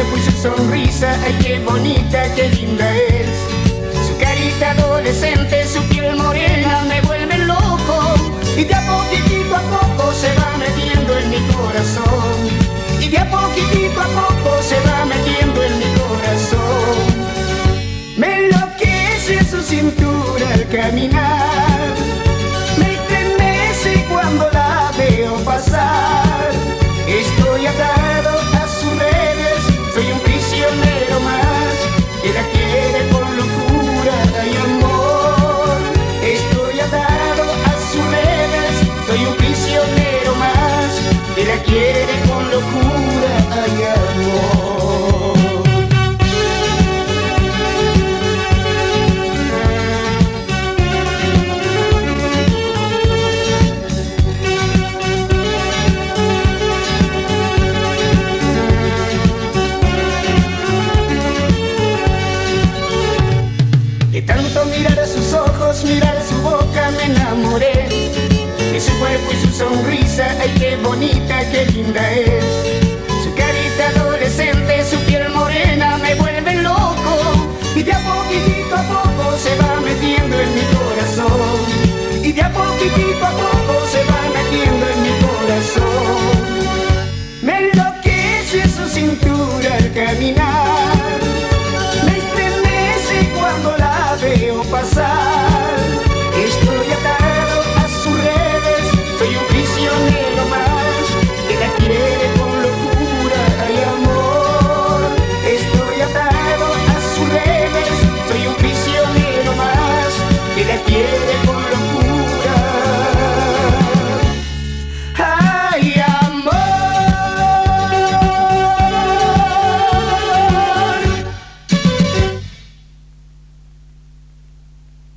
cuerpo y su sonrisa, ay qué bonita, qué linda es. Su carita adolescente, su piel morena me vuelve loco. Y de a poquitito a poco se va metiendo en mi corazón. Y de a poquitito a poco se va metiendo en mi corazón. Me enloquece su cintura al caminar. Me estremece cuando la veo pasar. Estoy atado a sus redes, soy un prisionero más que la quiere por locura y amor. Estoy atado a sus redes, soy un prisionero más que la quiere con locura y amor. De tanto mirar a sus ojos, mirar su boca me enamoré. De su cuerpo y su sonrisa, ay qué bonita, qué linda es. Su carita adolescente, su piel morena me vuelve loco. Y de a poquitito a poco se va metiendo en mi corazón. Y de a poquitito a poco se va metiendo en mi corazón. Me enloquece su cintura al caminar. Me estremece cuando la veo pasar.